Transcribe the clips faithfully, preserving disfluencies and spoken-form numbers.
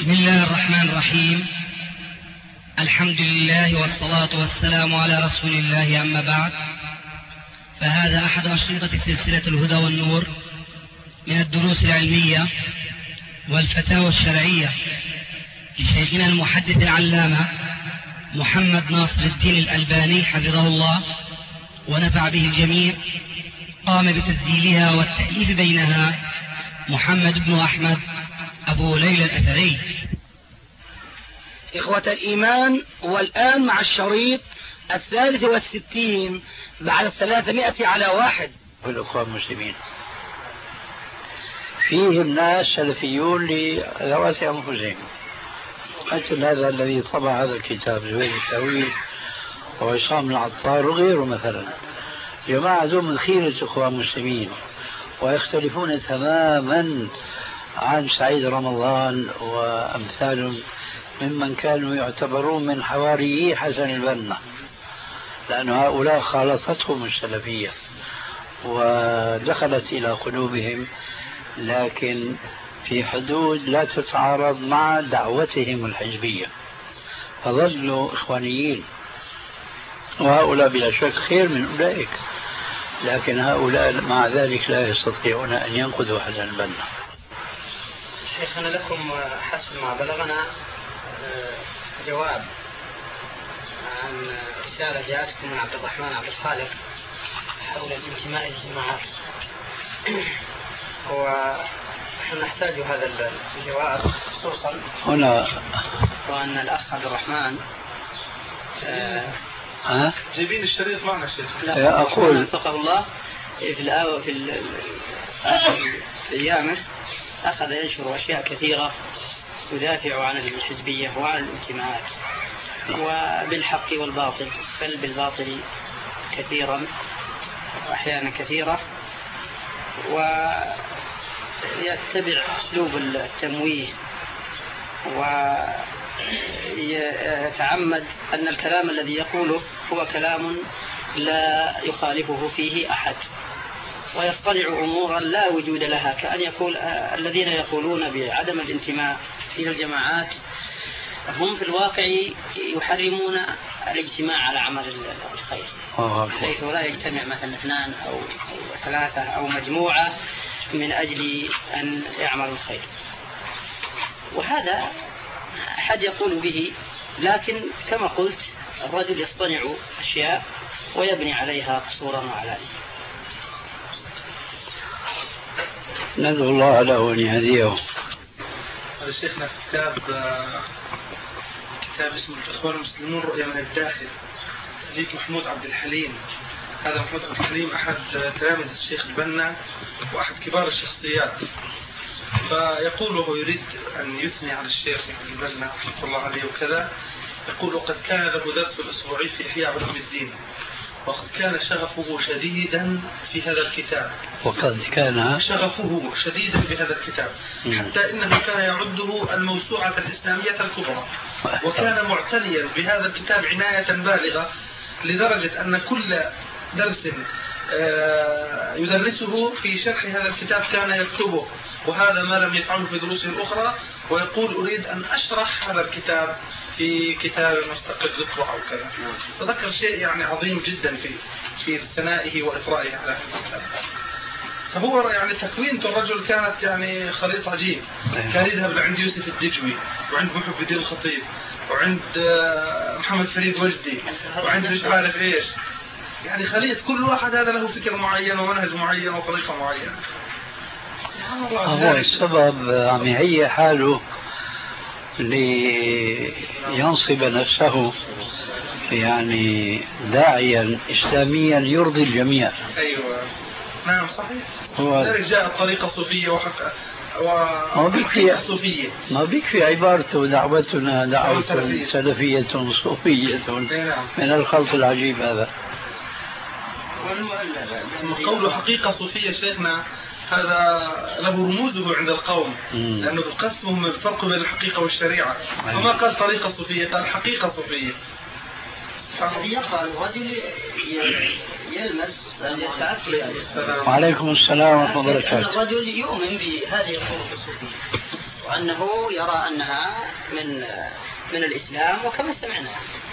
بسم الله الرحمن الرحيم. الحمد لله والصلاة والسلام على رسول الله، أما بعد، فهذا أحد أشرطة سلسلة الهدى والنور من الدروس العلمية والفتاوى الشرعية لشيخنا المحدث العلامة محمد ناصر الدين الألباني حفظه الله ونفع به الجميع. قام بتسجيلها والتأليف بينها محمد بن أحمد أبو ليلى الأثري. إخوة الإيمان، والآن مع الشريط الثالث والستين بعد الثلاثمائة على واحد. الأخوة المسلمين فيهم ناس سلفيون لذوات أنفسهم، مثل هذا الذي طبع هذا الكتاب زويل التأويل وعصام العطار وغيره. مثلا جماعة ذو من خيرة أخوة المسلمين ويختلفون تماما عن سعيد رمضان وأمثالهم ممن كانوا يعتبرون من حواريي حسن البنا، لأن هؤلاء خالطتهم السلفية ودخلت إلى قلوبهم، لكن في حدود لا تتعارض مع دعوتهم الحزبية، فظلوا إخوانيين. وهؤلاء بلا شك خير من أولئك، لكن هؤلاء مع ذلك لا يستطيعون أن ينقذوا حسن البنا. شيخنا، لكم حسب ما بلغنا جواب عن رسالة جاءتكم من عبد الرحمن عبد الخالق حول الانتماء للجماعات، ونحن نحتاج هذا الجواب خصوصا هنا، وأن الأخ عبد الرحمن ها جايبين الشريط معنا شيخ. لا أقول وفقه الله في الآوة في أيامه أخذ ينشر أشياء كثيرة يدافع عن الحزبية وعن الانتماءات، وبالحق والباطل، بل بالباطل كثيرا وأحيانا كثيرة، ويتبع أسلوب التمويه ويتعمد أن الكلام الذي يقوله هو كلام لا يخالفه فيه أحد، ويصطنع أمورا لا وجود لها، كأن يقول الذين يقولون بعدم الانتماء إلى الجماعات هم في الواقع يحرمون الاجتماع على عمل الخير، حيث لا يجتمع مثلا اثنان أو ثلاثة أو مجموعة من أجل أن يعملوا الخير. وهذا أحد يقول به، لكن كما قلت الرجل يصطنع أشياء ويبني عليها قصورا وعلانية. ندعو الله له أن يهديه. هذا شيخنا في كتاب كتاب اسمه الإخوان المسلمون رؤية من الداخل، تأليف محمود عبد الحليم. هذا محمود عبد الحليم أحد تلاميذ الشيخ البنا وأحد كبار الشخصيات، فيقول وهو يريد أن يثني على الشيخ البنا رحمه الله عليه وكذا، يقول: وقد كان له درس الأسبوعي في إحياء علوم الدين، وقد كان شغفه شديدا في هذا الكتاب وقد كان شغفه شديدا في هذا الكتاب حتى إنه كان يعده الموسوعة الإسلامية الكبرى، وكان معتنيا بهذا الكتاب عناية بالغة، لدرجة أن كل درس يدرسه في شرح هذا الكتاب كان يكتبه، وهذا ما لم يفعله في دروسه الأخرى، ويقول: أريد أن أشرح هذا الكتاب في كتاب مستقل يطبع أو كذا. فذكر شيء يعني عظيم جدا في في ثنائه وإطرائه على هذا الكتاب. فهو يعني تكوينة الرجل كانت يعني خليط عجيب، كان يذهب لعند يوسف الدجوي وعند محب الدين الخطيب وعند محمد فريد وجدي وعند مش عارف ايش، يعني خليط كل واحد هذا له فكر معين ومنهج معين وطريقة معينة. هو السبب عم يهيئ حاله لينصب نفسه يعني داعيا إسلاميا يرضي الجميع. أيوة نعم صحيح. هو ذلك جاء الطريقة الصوفية وحق وحقيقة الصوفية، ما بيكفي عبارته دعوتنا دعوة سلفية صوفية من الخلط العجيب هذا. قوله حقيقة صوفية شيخنا هذا له رموزه عند القوم، لأنه قسمهم الفرق بين الحقيقة والشريعة، وما قال طريقة صوفية، قال حقيقة صوفية. يقرأ الرجل يلمس وعليكم السلام ورحمة الله وبركاته. الرجل يؤمن بهذه الطرق الصوفية وأنه يرى أنها من من الإسلام، وكما سمعنا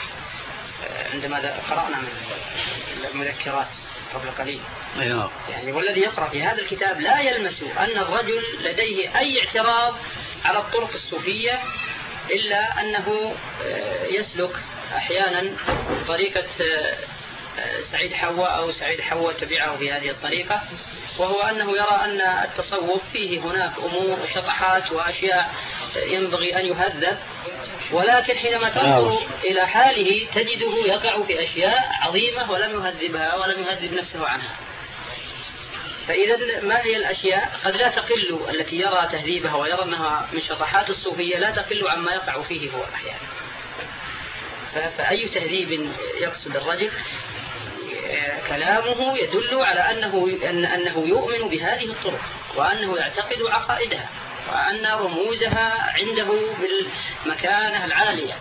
عندما قرأنا من المذكرات قبل قليل. يعني والذي يقرأ في هذا الكتاب لا يلمس أن الرجل لديه أي اعتراض على الطرق الصوفية، إلا أنه يسلك أحيانا طريقة سعيد حواء أو سعيد حواء تبعه في هذه الطريقة، وهو أنه يرى أن التصوف فيه هناك أمور وشطحات وأشياء ينبغي أن يهذب، ولكن حينما تنظر إلى حاله تجده يقع في أشياء عظيمة ولم يهذبها ولم يهذب نفسه عنها. فإذا ما هي الأشياء قد لا تقل التي يرى تهذيبها ويرى أنها من شطحات الصوفية لا تقل عما يقع فيه هو أحيانا. فأي تهذيب يقصد الرجل؟ كلامه يدل على أنه, أن أنه يؤمن بهذه الطرق، وأنه يعتقد عقائدها، وأن رموزها عنده بالمكانة العالية.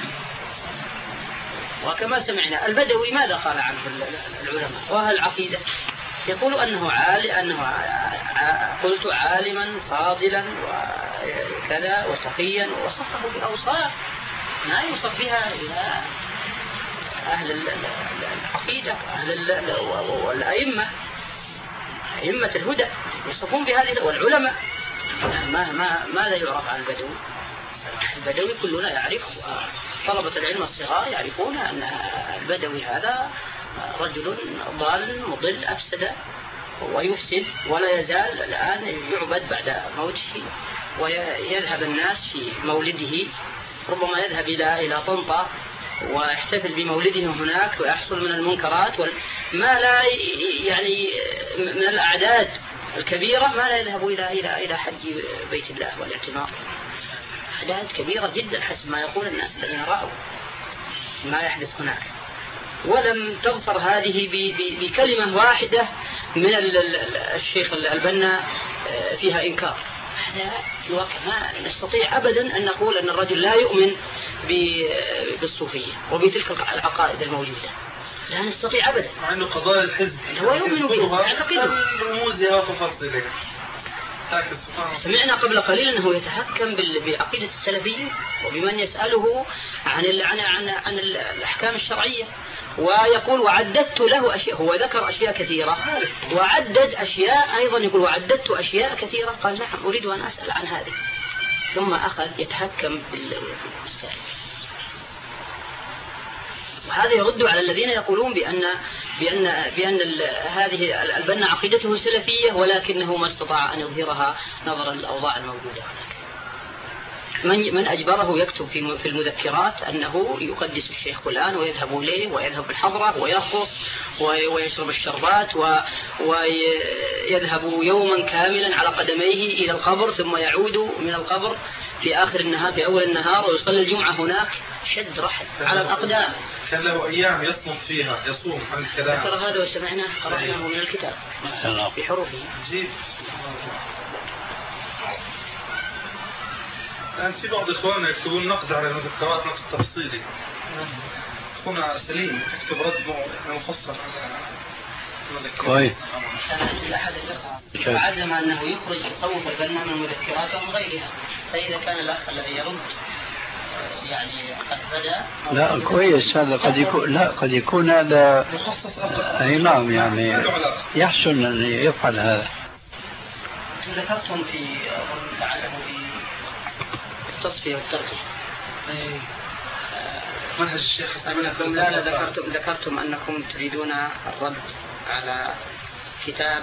وكما سمعنا البدوي ماذا قال عنه العلماء وأهل العقيدة؟ يقول أنه عال أنه قلت عالما فاضلا وكذا وتقيا، ووصفه بأوصاف ما يوصف بها إلى أهل العقيدة والأئمة أئمة الهدى يوصفون بهذه، والعلماء ما ما ماذا يعرف عن البدوي؟ البدوي كلنا يعرف، طلبة العلم الصغار يعرفون أن البدوي هذا رجل ضال مضل أفسد ويفسد، ولا يزال الآن يعبد بعد موته، ويذهب الناس في مولده، ربما يذهب إلى إلى طنطا ويحتفل بمولده هناك ويحصل من المنكرات ما لا يعني من الأعداد الكبيرة ما لا يذهب إلى إلى إلى حج بيت الله والاعتمار. أعداد كبيرة جدا حسب ما يقول الناس الذين رأوا ما يحدث هناك. ولم تظفر هذه بكلمة واحدة من الشيخ البنا فيها إنكار. هذا في الواقع ما نستطيع أبدا أن نقول أن الرجل لا يؤمن بالصوفية وبتلك العقائد الموجودة، لا نستطيع أبدا، مع أنه قضايا الحزب هو يؤمن بها يعتقدها رموزها وتفاصيلها. سمعنا قبل قليل أنه يتحكم بعقيدة السلفيين وبمن يسأله عن عن عن, عن الأحكام الشرعية، ويقول وعددت له أشياء. هو ذكر أشياء كثيرة وعدد أشياء أيضا، يقول وعددت أشياء كثيرة. قال نعم أريد أن أسأل عن هذه، ثم أخذ يتحكم بالسائل. وهذا يرد على الذين يقولون بأن بأن بأن هذه البنا عقيدته سلفية ولكنه ما استطاع أن يظهرها نظرا للأوضاع الموجودة هناك. من من أجبره يكتب في في المذكرات أنه يقدس الشيخ فلان ويذهب إليه ويذهب الحضرة ويرقص ويشرب الشربات ويذهب يوما كاملا على قدميه إلى القبر، ثم يعود من القبر في آخر النهار في أول النهار ويصلي الجمعة هناك شد رحل على الأقدام. كان له أيام يصمت فيها يصوم عن الكلام. ذكر هذا وسمعناه قرأناه من الكتاب بحروفه. الآن في بعض إخواننا يكتبون نقد على المذكرات نقد تفصيلي. أخونا سليم يكتب رد مفصل على المذكرات. كويس. كان أحد الإخوة عزم أنه يخرج تصوف البنا من المذكرات ومن غيرها، فإذا كان الأخ الذي يرد يعني قد بدأ. لا كويس هذا قد يكون، لا قد يكون هذا أي نعم يعني يحسن أن يفعل هذا. ذكرتم في تعلموا في التصفية والترقية منهج الشيخ أنكم لا لا ذكرتم ذكرتم أنكم تريدون الرد على كتاب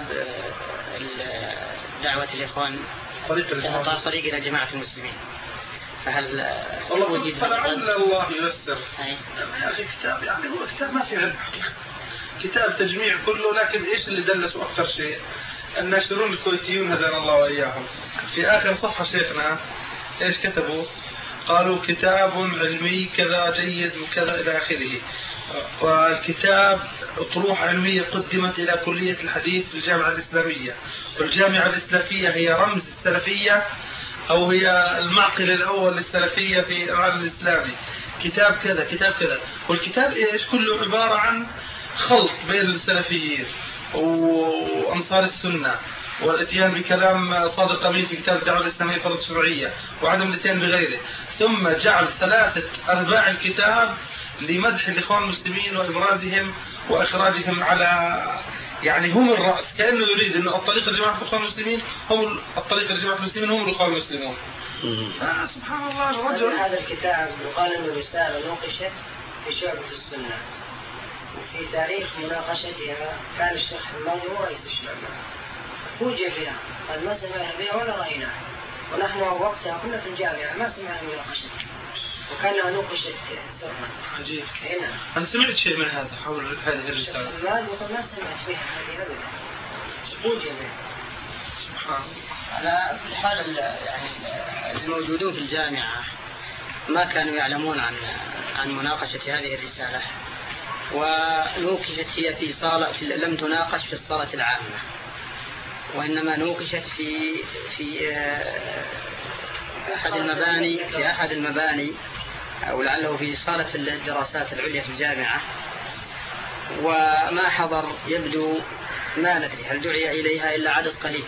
دعوة الإخوان طريق طريق إلى جماعة المسلمين. فهل والله فلعل الله ييسر. يا أخي كتاب يعني هو كتاب ما فيه علم حقيقة، كتاب تجميع كله، لكن إيش اللي دلسوا أكثر شيء الناشرون الكويتيون هدانا الله وإياهم في آخر صفحة شيخنا إيش كتبوا؟ قالوا كتاب علمي كذا جيد وكذا إلى آخره. والكتاب أطروحة علمية قدمت إلى كلية الحديث في الجامعة الإسلامية، والجامعة الإسلامية هي رمز السلفية أو هي المعقل الأول للسلفية في العالم الإسلامي. كتاب كذا كتاب كذا، والكتاب إيش كله عبارة عن خلط بين السلفيين وأنصار السنة والاتيان بكلام صادق أمين في كتاب الدعوة الإسلامية فرض شرعية وعدم الاتيان بغيره، ثم جعل ثلاثة أرباع الكتاب لمدح الإخوان المسلمين وإبرازهم وإخراجهم على يعني هم الرأس، كأنه يريد أن الطريق لجماعة الإخوان المسلمين هم الطريق لجماعة المسلمين هم الإخوان المسلمون. آه سبحان الله. الرجل هذا الكتاب يقال أنه رسالة نوقشت في شعبة السنة، وفي تاريخ مناقشتها كان الشيخ حمادي هو رئيس الشعبة، فوجئ بها قال ما سمعنا بها ولا رأيناها، ونحن وقتها كنا في الجامعة ما سمعنا مناقشتها وكانها نوقشت سرا. عجيب. هنا أنا سمعت شيء من هذا حول هذه الرسالة. الشيخ حمادي وقال ما سمعت بها هذه أبدا، فوجئ بها. سبحان الله. على كل حال يعني الموجودون في الجامعة ما كانوا يعلمون عن عن مناقشة هذه الرسالة، ونوقشت هي في صالة في لم تناقش في الصالة العامة، وإنما نوقشت في في أحد المباني في أحد المباني أو لعله في صالة الدراسات العليا في الجامعة، وما حضر يبدو ما ندري هل دعي إليها إلا عدد قليل،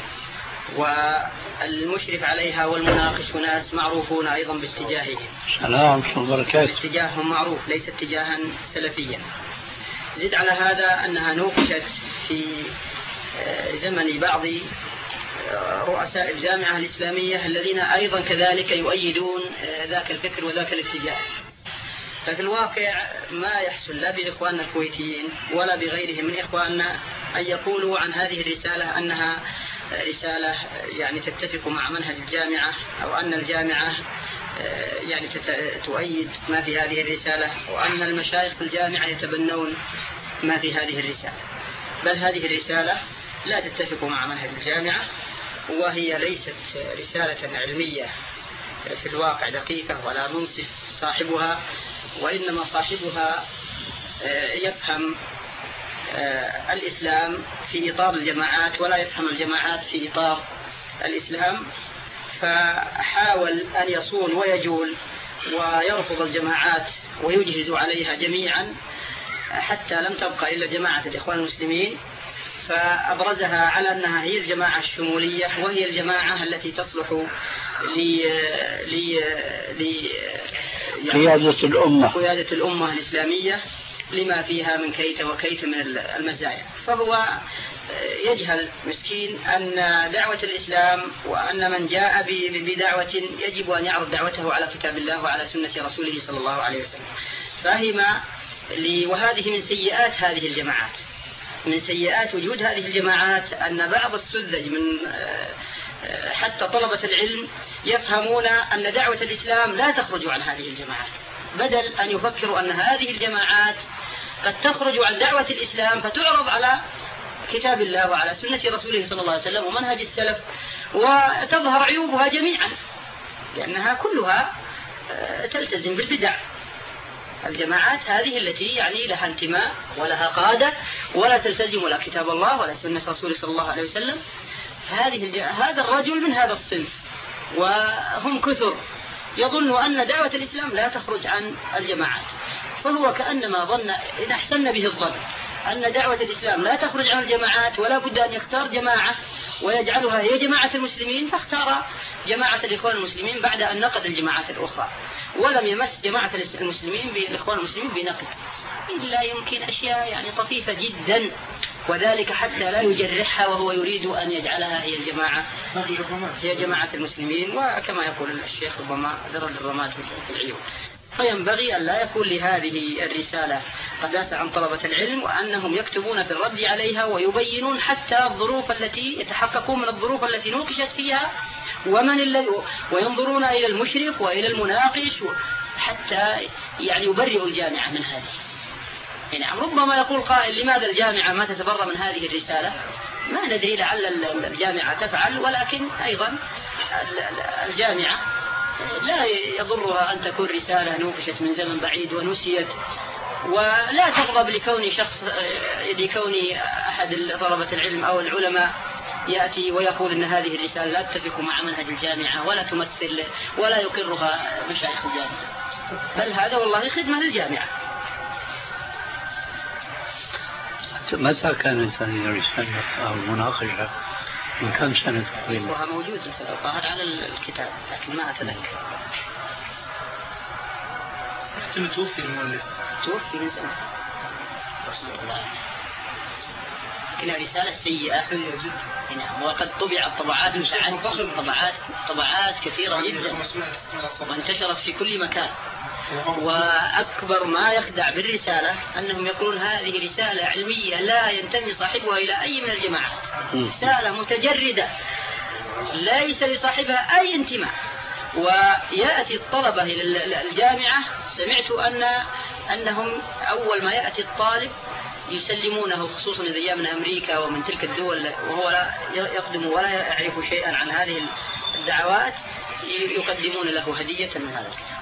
والمشرف عليها والمناقش ناس معروفون أيضا باتجاههم. سلام وبركاته. اتجاههم معروف ليس اتجاها سلفيا. زد على هذا أنها نوقشت في زمن بعض رؤساء الجامعة الإسلامية الذين أيضا كذلك يؤيدون ذاك الفكر وذاك الاتجاه. ففي الواقع ما يحصل لا بإخواننا الكويتيين ولا بغيرهم من إخواننا أن يقولوا عن هذه الرسالة أنها رسالة يعني تتفق مع منهج الجامعة، أو أن الجامعة يعني تؤيد ما في هذه الرسالة، وأن المشايخ في الجامعة يتبنون ما في هذه الرسالة. بل هذه الرسالة لا تتفق مع منهج الجامعة، وهي ليست رسالة علمية في الواقع دقيقة ولا منصف صاحبها، وإنما صاحبها يفهم الإسلام في إطار الجماعات ولا يفهم الجماعات في إطار الإسلام، فحاول أن يصون ويجول ويرفض الجماعات ويجهز عليها جميعا حتى لم تبقى إلا جماعة الإخوان المسلمين، فأبرزها على أنها هي الجماعة الشمولية، وهي الجماعة التي تصلح ل قيادة الأمة قيادة الأمة الإسلامية لما فيها من كيت وكيت من المزايا. فهو يجهل مسكين أن دعوة الإسلام وأن من جاء بدعوة يجب أن يعرض دعوته على كتاب الله وعلى سنة رسوله صلى الله عليه وسلم. فهم لي وهذه من سيئات هذه الجماعات، من سيئات وجود هذه الجماعات أن بعض السذج من حتى طلبة العلم يفهمون أن دعوة الإسلام لا تخرج عن هذه الجماعات، بدل أن يفكروا أن هذه الجماعات قد تخرج عن دعوة الإسلام فتعرض على كتاب الله وعلى سنة رسوله صلى الله عليه وسلم ومنهج السلف، وتظهر عيوبها جميعا لأنها كلها تلتزم بالبدع. الجماعات هذه التي يعني لها انتماء ولها قادة ولا تلتزم ولا كتاب الله ولا سنة رسوله صلى الله عليه وسلم، هذه هذا الرجل من هذا الصنف، وهم كثر يظن أن دعوة الإسلام لا تخرج عن الجماعات، فهو كأنما ظن إن أحسن به الظن أن دعوة الإسلام لا تخرج عن الجماعات ولا بد أن يختار جماعة ويجعلها هي جماعة المسلمين، فاختار جماعة الإخوان المسلمين بعد أن نقد الجماعات الأخرى، ولم يمس جماعة المسلمين بالإخوان المسلمين بنقد إلا يمكن أشياء يعني طفيفة جدا، وذلك حتى لا يجرحها وهو يريد أن يجعلها هي الجماعة هي جماعة المسلمين، وكما يقول الشيخ ربما ذر الرماد في العيون. فينبغي أن لا يكون لهذه الرسالة قداسة عن طلبة العلم، وأنهم يكتبون في الرد عليها ويبينون حتى الظروف التي يتحققون من الظروف التي نوقشت فيها ومن الذي، وينظرون إلى المشرف وإلى المناقش حتى يعني يبرئوا الجامعة من هذه. يعني ربما يقول قائل لماذا الجامعة ما تتبرأ من هذه الرسالة؟ ما ندري، لعل الجامعة تفعل، ولكن أيضا الجامعة لا يضرها أن تكون رسالة نوقشت من زمن بعيد ونسيت، ولا تغضب لكون شخص لكون أحد طلبة العلم أو العلماء يأتي ويقول إن هذه الرسالة لا تتفق مع منهج الجامعة ولا تمثل ولا يقرها مشايخ الجامعة، بل هذا والله خدمة للجامعة. متى كانت هذه الرسالة أو المناقشة؟ من كم سنة تقريبا؟ وها موجود الظاهر على الكتاب لكن ما أتذكر. ثم توفي المؤلف. توفي من سنة. رسول الله. لكنها رسالة سيئة جدا. نعم وقد طبعت طبعات طبعات طبعات كثيرة جدا وانتشرت في كل مكان. وأكبر ما يخدع بالرسالة أنهم يقولون هذه رسالة علمية لا ينتمي صاحبها إلى أي من الجماعات، رسالة متجردة ليس لصاحبها أي انتماء. ويأتي الطلبة إلى الجامعة، سمعت أن أنهم أول ما يأتي الطالب يسلمونه، خصوصا إذا جاء من أمريكا ومن تلك الدول وهو لا يقدم ولا يعرف شيئا عن هذه الدعوات، يقدمون له هدية من هذا الكتاب.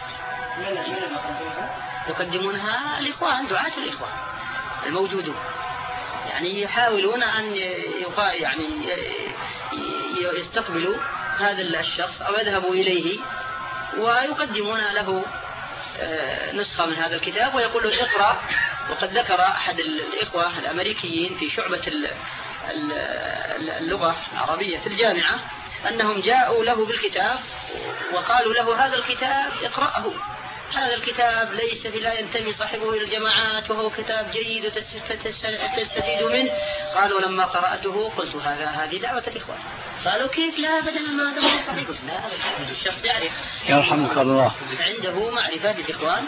يقدمونها الإخوان، دعاة الإخوان الموجودون، يعني يحاولون أن يعني يستقبلوا هذا الشخص أو يذهبوا إليه ويقدمون له نسخة من هذا الكتاب ويقول له اقرأ. وقد ذكر أحد الإخوة الأمريكيين في شعبة اللغة العربية في الجامعة أنهم جاءوا له بالكتاب وقالوا له هذا الكتاب اقرأه، هذا الكتاب ليس لا ينتمي صاحبه إلى الجماعات وهو كتاب جيد وتستفيد منه. قالوا لما قرأته قلت هذا هذه دعوة الإخوان. قالوا كيف؟ لا بدل ما هذا هو صحيح. لا الشخص يعرف يرحمك الله عنده معرفة بالإخوان،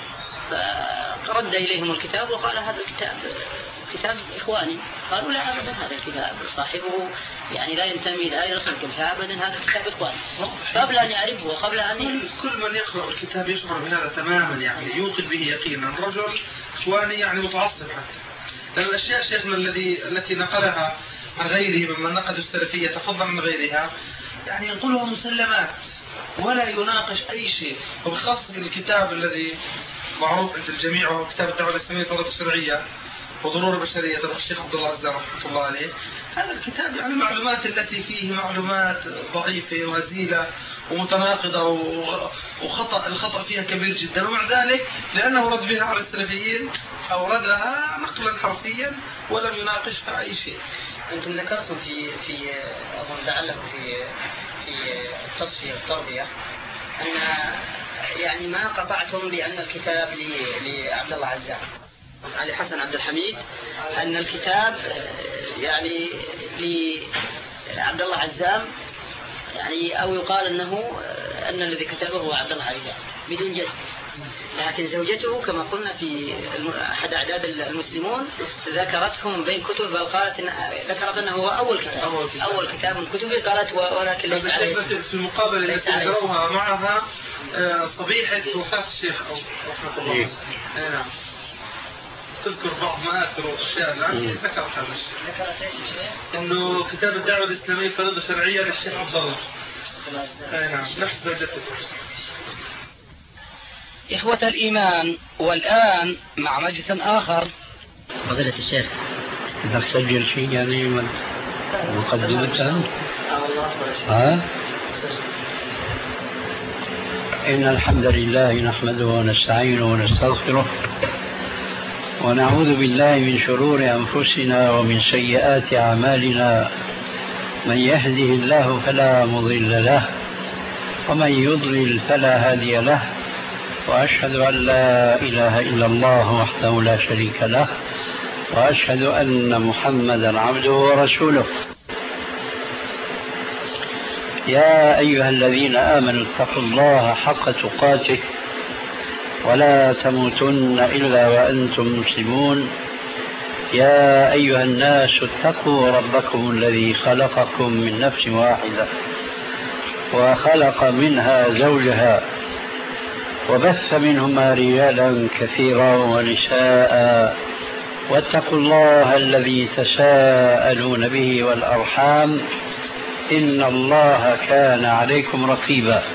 فرد إليهم الكتاب وقال هذا الكتاب كتاب إخواني. قالوا لا أبدا هذا الكتاب صاحبه يعني لا ينتمي لا يرسل كلها أبدا، هذا الكتاب إخواني. قبل أن يعرفه وقبل أن كل من يقرأ الكتاب يشعر بهذا تماما، يعني يوقن به يقينا رجل إخواني يعني متعصب حتى. لأن الأشياء شيخنا الذي التي نقلها عن غيره ممن نقد السلفية تفضل من غيرها، يعني ينقلها مسلمات ولا يناقش أي شيء. وبخاصة الكتاب الذي معروف عند الجميع وهو كتاب الدعوة الإسلامية والتوظيف الشرعية وضرورة البشرية تبع الشيخ عبد الله عزام رحمة الله عليه. هذا الكتاب يعني المعلومات التي فيه معلومات ضعيفة وهزيلة ومتناقضة وخطأ الخطأ فيها كبير جدا، ومع ذلك لأنه رد بها على السلفيين أوردها نقلا حرفيا ولم يناقشها أي شيء. أنتم ذكرتم في في أظن لعله في في التصفية التربية أن يعني ما قطعتم بأن الكتاب لعبد الله عزام علي حسن عبد الحميد، أن الكتاب يعني لعبد الله عزام يعني أو يقال أنه أن الذي كتبه هو عبد الله عزام بدون جد. لكن زوجته كما قلنا في أحد أعداد المسلمون ذكرتهم بين كتب، بل قالت إن ذكرت أنه هو أول كتاب أول كتاب من كتبه، قالت ولكن ليس عليه. في المقابلة التي ذكروها معها صبيحة وفاة الشيخ رحمة الله. نعم. تذكر بعض مآثر والأشياء التي ذكرت هذا الشيء. ذكرت ايش الشيء؟ إنه كتاب الدعوة الإسلامية فريضة شرعية للشيخ عبد الله. نعم نفس زوجته. إخوة الإيمان، والآن مع مجلس آخر. فضيلة الشيخ إذا سجل شيء يعني مقدمة ها؟ إن الحمد لله نحمده ونستعينه ونستغفره ونعوذ بالله من شرور أنفسنا ومن سيئات أعمالنا، من يهده الله فلا مضل له ومن يضلل فلا هادي له، وأشهد أن لا إله إلا الله وحده لا شريك له، وأشهد أن محمدا عبده ورسوله. يا أيها الذين آمنوا اتقوا الله حق تقاته ولا تموتن إلا وأنتم مسلمون. يا أيها الناس اتقوا ربكم الذي خلقكم من نفس واحدة وخلق منها زوجها وبث منهما رجالا كثيرا ونساء، واتقوا الله الذي تساءلون به والأرحام إن الله كان عليكم رقيبا.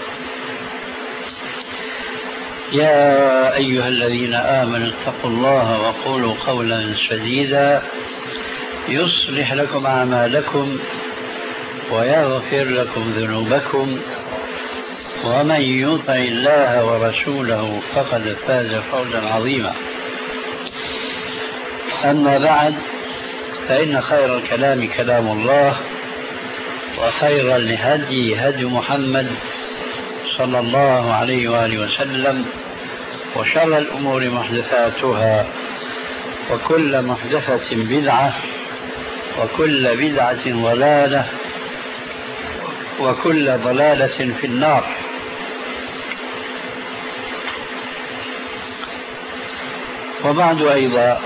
يا أيها الذين آمنوا اتقوا الله وقولوا قولا سديدا يصلح لكم أعمالكم ويغفر لكم ذنوبكم، ومن يطع الله ورسوله فقد فاز فوزا عظيما. أما بعد، فإن خير الكلام كلام الله، وخير الهدي هدي محمد صلى الله عليه وآله وسلم، وشر الأمور محدثاتها، وكل محدثة بدعة، وكل بدعة ضلالة، وكل ضلالة في النار. وبعد أيضا،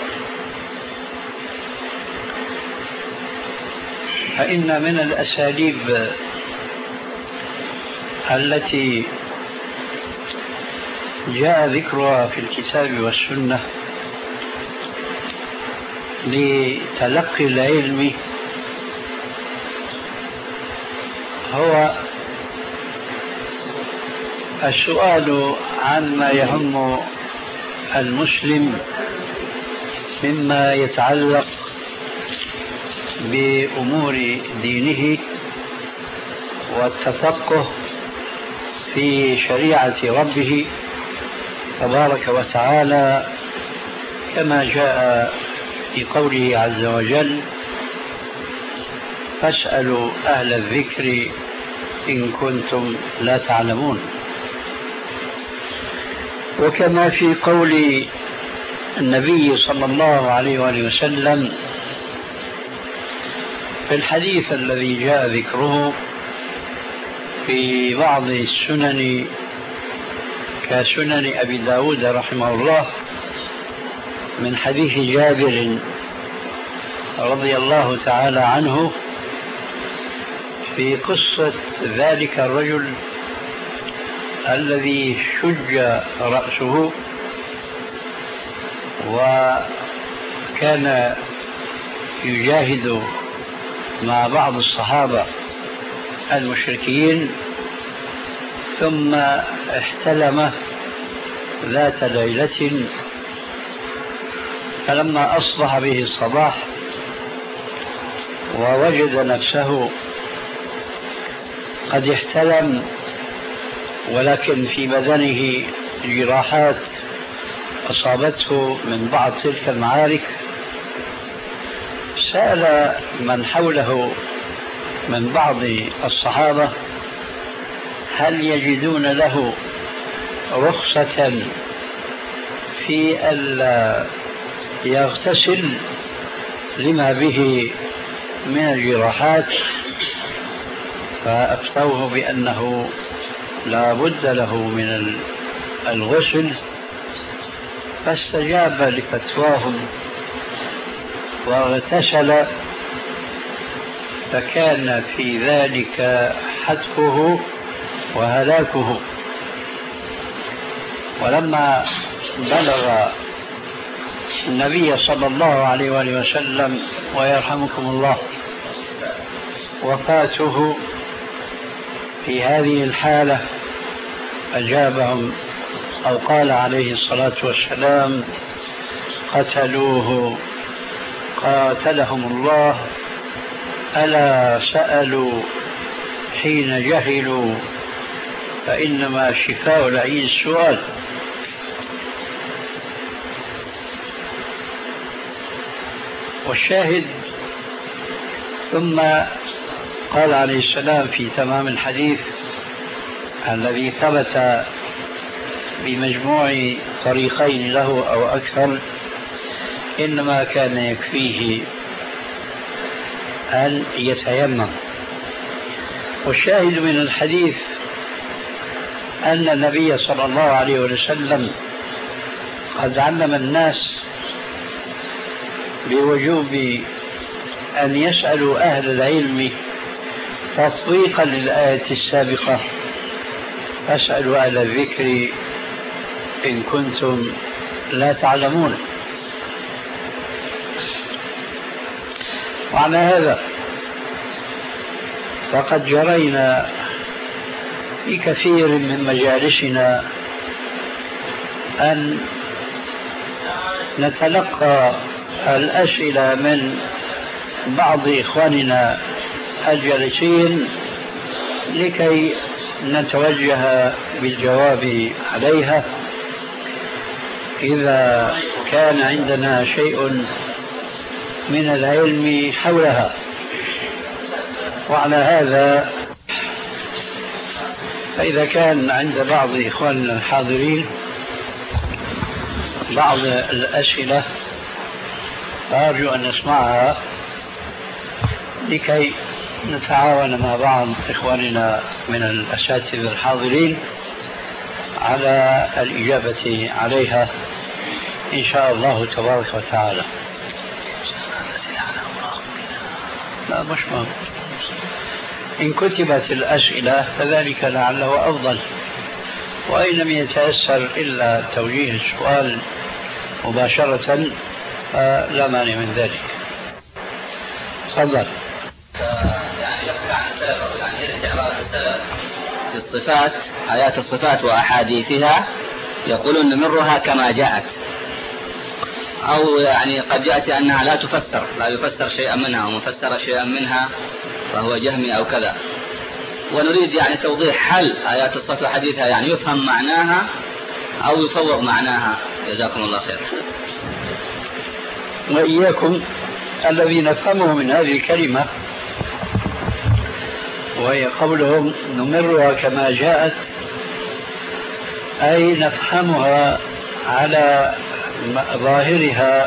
فإن من الأساليب التي جاء ذكرها في الكتاب والسنة لتلقي العلم هو السؤال عما يهم المسلم مما يتعلق بأمور دينه والتفقه في شريعة ربه تبارك وتعالى، كما جاء في قوله عز وجل: فاسألوا أهل الذكر إن كنتم لا تعلمون. وكما في قول النبي صلى الله عليه وآله وسلم في الحديث الذي جاء ذكره في بعض السنن كسنن أبي داود رحمه الله، من حديث جابر رضي الله تعالى عنه في قصة ذلك الرجل الذي شج رأسه وكان يجاهد مع بعض الصحابة المشركين، ثم احتلم ذات ليلة، فلما أصبح به الصباح ووجد نفسه قد احتلم ولكن في بدنه جراحات أصابته من بعض تلك المعارك، سأل من حوله من بعض الصحابة هل يجدون له رخصة في ألا يغتسل لما به من الجراحات، فأفتوه بأنه لا بد له من الغسل، فاستجاب لفتواهم واغتسل، فكان في ذلك حتفه وهلاكه. ولما بلغ النبي صلى الله عليه وآله وسلم ويرحمكم الله وفاته في هذه الحالة، أجابهم أو قال عليه الصلاة والسلام: قتلوه قاتلهم الله، ألا سألوا حين جهلوا، فإنما شفاء العي السؤال. والشاهد، ثم قال عليه السلام في تمام الحديث الذي ثبت بمجموع طريقين له أو أكثر: إنما كان يكفيه أن يتيمم. والشاهد من الحديث أن النبي صلى الله عليه وسلم قد علم الناس بوجوب أن يسألوا أهل العلم تطبيقا للآية السابقة: فاسألوا أهل الذكر إن كنتم لا تعلمون. وعلى هذا فقد جرينا في كثير من مجالسنا أن نتلقى الأسئلة من بعض إخواننا الجالسين لكي نتوجه بالجواب عليها إذا كان عندنا شيء من العلم حولها. وعلى هذا فإذا كان عند بعض إخواننا الحاضرين بعض الأسئلة فأرجو أن نسمعها لكي نتعاون مع بعض إخواننا من الأساتذة الحاضرين على الإجابة عليها إن شاء الله تبارك وتعالى. لا مش مهم. إن كتبت الأسئلة فذلك لعله أفضل، وإن لم يتأثر إلا توجيه السؤال مباشرة فلا مانع من ذلك. تفضل. يعني يقول عن السلف أو يعني الاستعراض السلف في الصفات، آيات الصفات وأحاديثها، يقولون نمرها كما جاءت، أو يعني قد يأتي أنها لا تفسر، لا يفسر شيئا منها ومفسر شيئا منها فهو جهمي أو كذا. ونريد يعني توضيح هل آيات الصفات وحديثها يعني يفهم معناها أو يفوض معناها. جزاكم الله خير. وإياكم الذي نفهمه من هذه الكلمة وهي قولهم نمرها كما جاءت، أي نفهمها على ظاهرها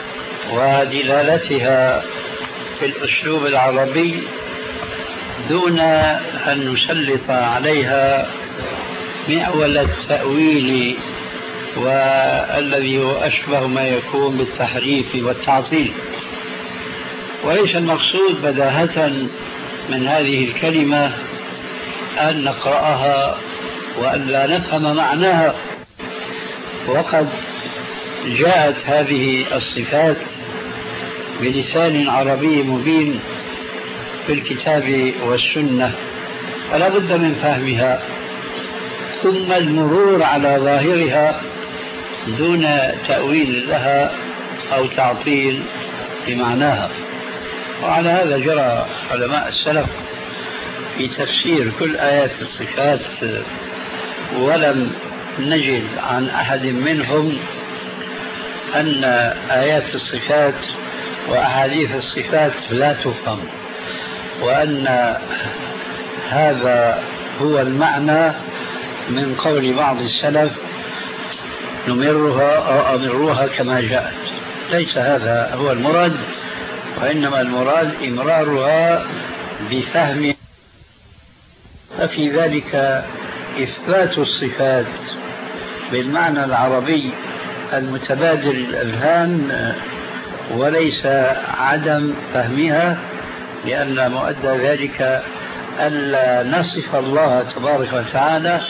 ودلالتها في الأسلوب العربي دون أن نسلط عليها معول التأويل والذي هو أشبه ما يكون بالتحريف والتعطيل. وليس المقصود بداهة من هذه الكلمة أن نقرأها وأن لا نفهم معناها، وقد جاءت هذه الصفات بلسان عربي مبين في الكتاب والسنة، فلا بد من فهمها ثم المرور على ظاهرها دون تأويل لها أو تعطيل بمعناها. وعلى هذا جرى علماء السلف في تفسير كل آيات الصفات، ولم نجد عن أحد منهم أن آيات الصفات وأحاديث الصفات لا تفهم، وأن هذا هو المعنى من قول بعض السلف نمرها أو أمروها كما جاءت. ليس هذا هو المراد، وإنما المراد إمرارها بفهم. ففي ذلك إثبات الصفات بالمعنى العربي المتبادل الأذهان وليس عدم فهمها، لأن مؤدى ذلك ألا نصف الله تبارك وتعالى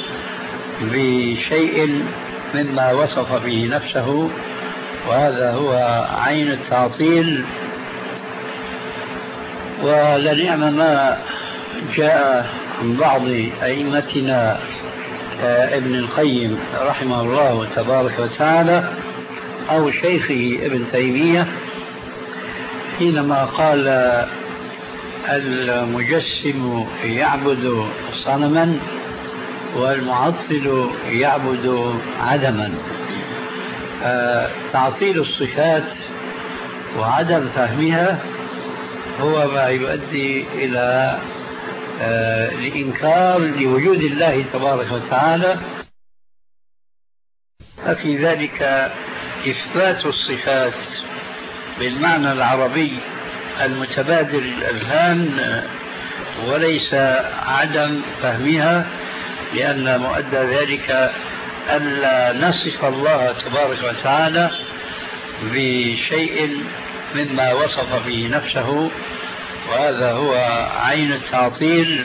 بشيء مما وصف به نفسه، وهذا هو عين التعطيل. ولنعم ما جاء عن بعض أئمتنا ابن القيم رحمه الله تبارك وتعالى أو شيخه ابن تيمية حينما قال المجسم يعبد صنما والمعطل يعبد عدما. تعطيل الصفات وعدم فهمها هو ما يؤدي إلى الإنكار لوجود الله تبارك وتعالى. ففي ذلك إثبات الصفات بالمعنى العربي المتبادل الأذهان وليس عدم فهمها، لأن مؤدى ذلك ألا نصف الله تبارك وتعالى بشيء مما وصف به نفسه، وهذا هو عين التعطيل.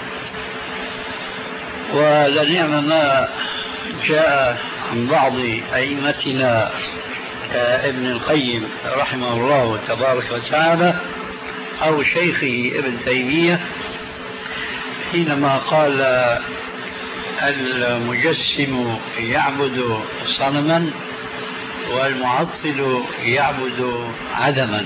ولنعم ما جاء عن بعض أئمتنا ابن القيم رحمه الله تبارك وتعالى أو شيخه ابن تيمية حينما قال المجسم يعبد صنما والمعطل يعبد عدما.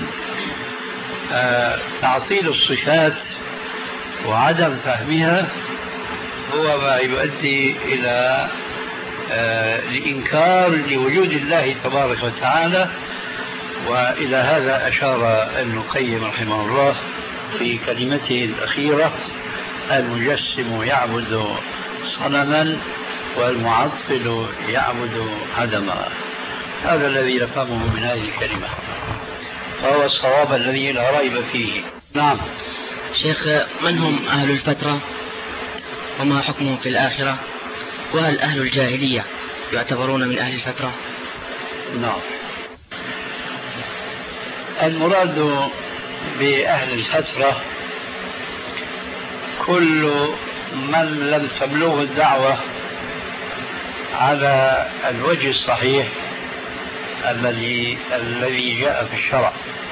تعطيل الصفات وعدم فهمها هو ما يؤدي إلى الإنكار لوجود الله تبارك وتعالى. وإلى هذا أشار ابن القيم رحمه الله في كلمته الأخيرة المجسم يعبد صنما والمعطل يعبد عدما. هذا الذي نفهمه من هذه الكلمة، فهو الصواب الذي لا ريب فيه. نعم. شيخ، من هم أهل الفترة وما حكمهم في الآخرة؟ وهل أهل الجاهلية يعتبرون من أهل الفترة؟ نعم. المراد بأهل الفترة كل من لم تبلغه الدعوة على الوجه الصحيح الذي الذي جاء في الشرع،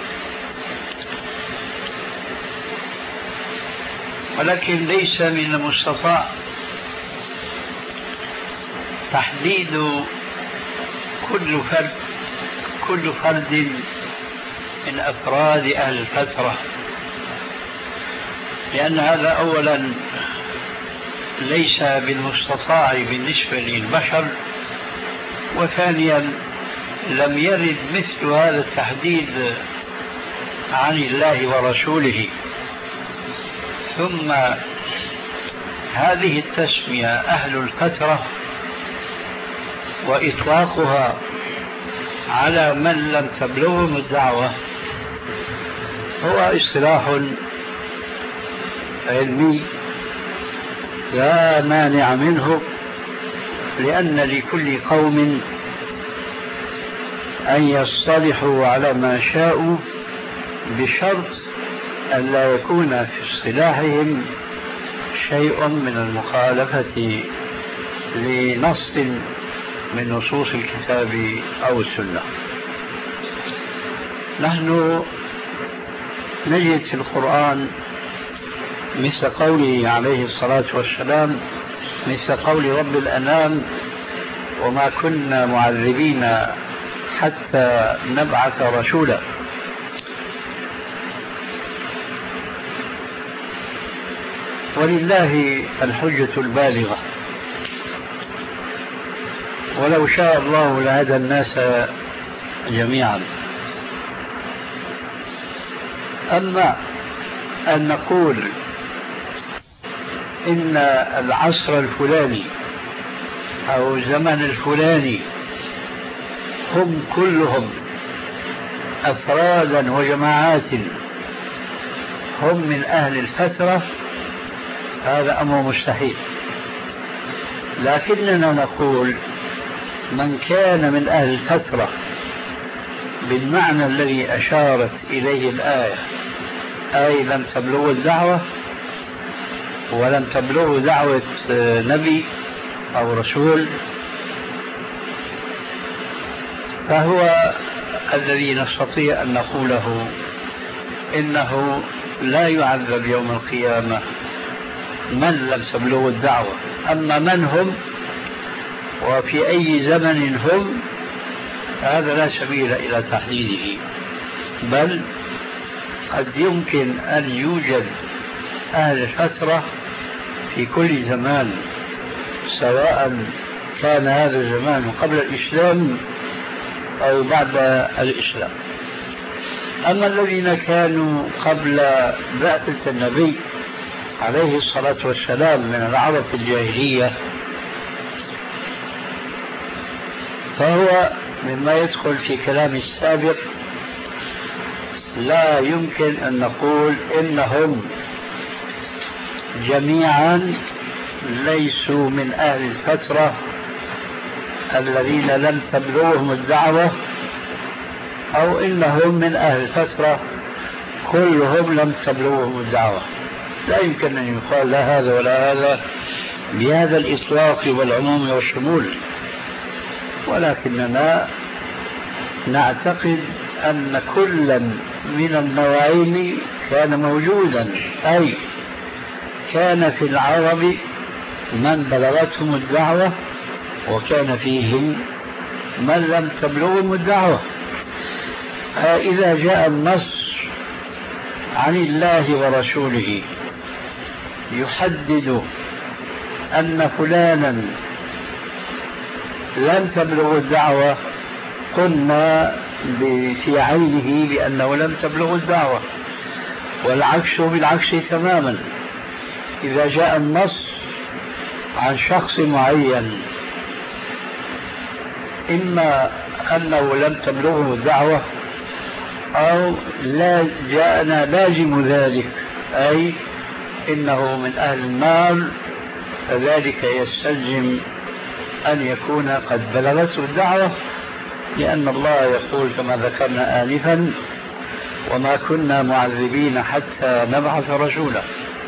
ولكن ليس من المستطاع تحديد كل فرد كل فرد من أفراد أهل الفترة، لأن هذا أولا ليس بالمستطاع بالنسبة للبشر، وثانيا لم يرد مثل هذا التحديد عن الله ورسوله. ثم هذه التسمية أهل الفترة وإطلاقها على من لم تبلغهم الدعوة هو اصطلاح علمي لا مانع منه، لأن لكل قوم أن يصطلحوا على ما شاءوا بشرط أن لا يكون في اصطلاحهم شيء من المخالفة لنص من نصوص الكتاب أو السنة. نحن نجد في القرآن مثل قوله عليه الصلاة والسلام، مثل قول رب الأنام: وما كنا معذبين حتى نبعث رسولا. ولله الحجة البالغة، ولو شاء الله لهدى الناس جميعا. أما أن نقول إن العصر الفلاني أو الزمن الفلاني هم كلهم أفرادا وجماعات هم من أهل الفترة، هذا أمر مستحيل. لكننا نقول من كان من أهل الفترة بالمعنى الذي أشارت إليه الآية، أي لم تبلغ الدعوة ولم تبلغ دعوة نبي أو رسول، فهو الذي نستطيع أن نقوله إنه لا يعذب يوم القيامة من لم تبلغ الدعوة. أما من هم وفي أي زمن هم هذا لا سبيل إلى تحديده، بل قد يمكن أن يوجد أهل الفترة في كل زمان، سواء كان هذا الزمان قبل الإسلام أو بعد الإسلام. أما الذين كانوا قبل بعثة النبي عليه الصلاة والسلام من العرب الجاهلية فهو مما يدخل في كلام السابق. لا يمكن أن نقول إنهم جميعا ليسوا من أهل الفترة الذين لم تبلغهم الدعوة، أو إنهم من أهل الفترة كلهم لم تبلغهم الدعوة. لا يمكن أن يقال لا هذا ولا هذا بهذا الإطلاق والعموم والشمول، ولكننا نعتقد أن كلا من النوعين كان موجودا، أي كان في العرب من بلغتهم الدعوة وكان فيهم من لم تبلغهم الدعوة. إذا جاء النص عن الله ورسوله يحدد أن فلانا لم تبلغ الدعوة قلنا في عينه بأنه لم تبلغ الدعوة. والعكس بالعكس تماما. إذا جاء النص عن شخص معين إما أنه لم تبلغه الدعوة أو لا جاءنا لازم ذلك، أي إنه من أهل النار، فذلك يستلزم أن يكون قد بلغته الدعوة، لأن الله يقول كما ذكرنا آنفا: وما كنا معذبين حتى نبعث رسولا.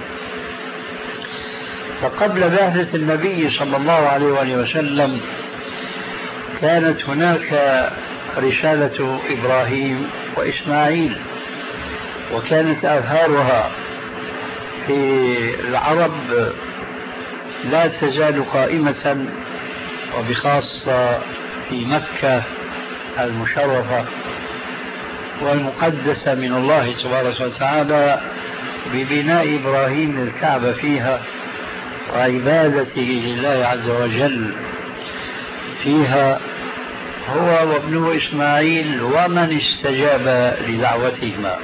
فقبل بعثة النبي صلى الله عليه وآله وسلم كانت هناك رسالة إبراهيم وإسماعيل، وكانت آثارها في العرب لا تزال قائمة، وبخاصة في مكة المشرفة والمقدسة من الله تبارك وتعالى، ببناء إبراهيم للكعبة فيها وعبادته لله عز وجل فيها، هو وابنه إسماعيل ومن استجاب لدعوتهما.